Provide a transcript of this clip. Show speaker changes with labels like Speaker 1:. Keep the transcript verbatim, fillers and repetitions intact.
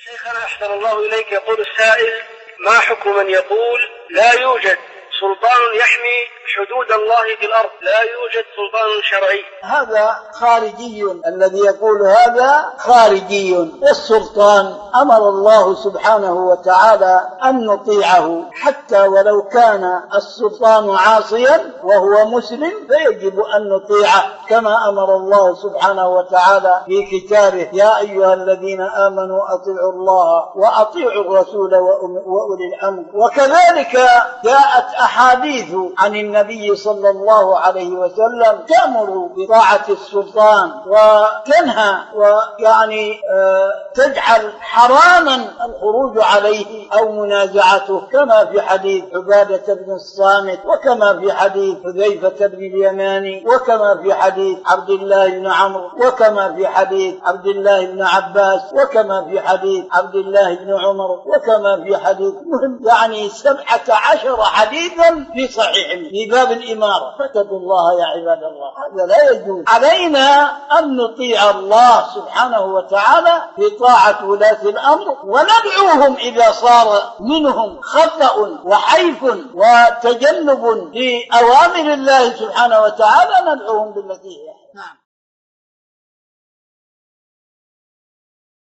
Speaker 1: شيخنا أحسن الله إليك، يقول السائل: ما حكم من يقول لا يوجد سلطان يحمي حدود الله في الأرض، لا يوجد سلطان شرعي؟
Speaker 2: هذا خارجي، الذي يقول هذا خارجي. والسلطان أمر الله سبحانه وتعالى أن نطيعه، حتى ولو كان السلطان عاصيا وهو مسلم فيجب أن نطيعه، كما أمر الله سبحانه وتعالى في كتابه: يا أيها الذين آمنوا أطيعوا الله وأطيعوا الرسول وأولي الأمر. وكذلك جاءت أحاديث عن النبي صلى الله عليه وسلم تأمر بطاعة السلطان وتنهى ويعني آه تجعل حراما الخروج عليه أو منازعته، كما في حديث عبادة بن الصامت، وكما في حديث حذيفة بن اليماني، وكما في حديث عبد الله بن عمرو، وكما في حديث عبد الله بن عباس، وكما في حديث عبد الله بن عمر، وكما في حديث مهم، يعني سبعة عشر حديثا في صحيح في باب الإمارة. فاتقوا الله يا عباد الله، هذا لا يجوز. علينا أن نطيع الله سبحانه وتعالى في طاعة ولاة الأمر، وندعوهم إذا صار منهم خطأ وحيف وتجنب لأوامر الله سبحانه وتعالى، ندعوهم بالتي هي. نعم.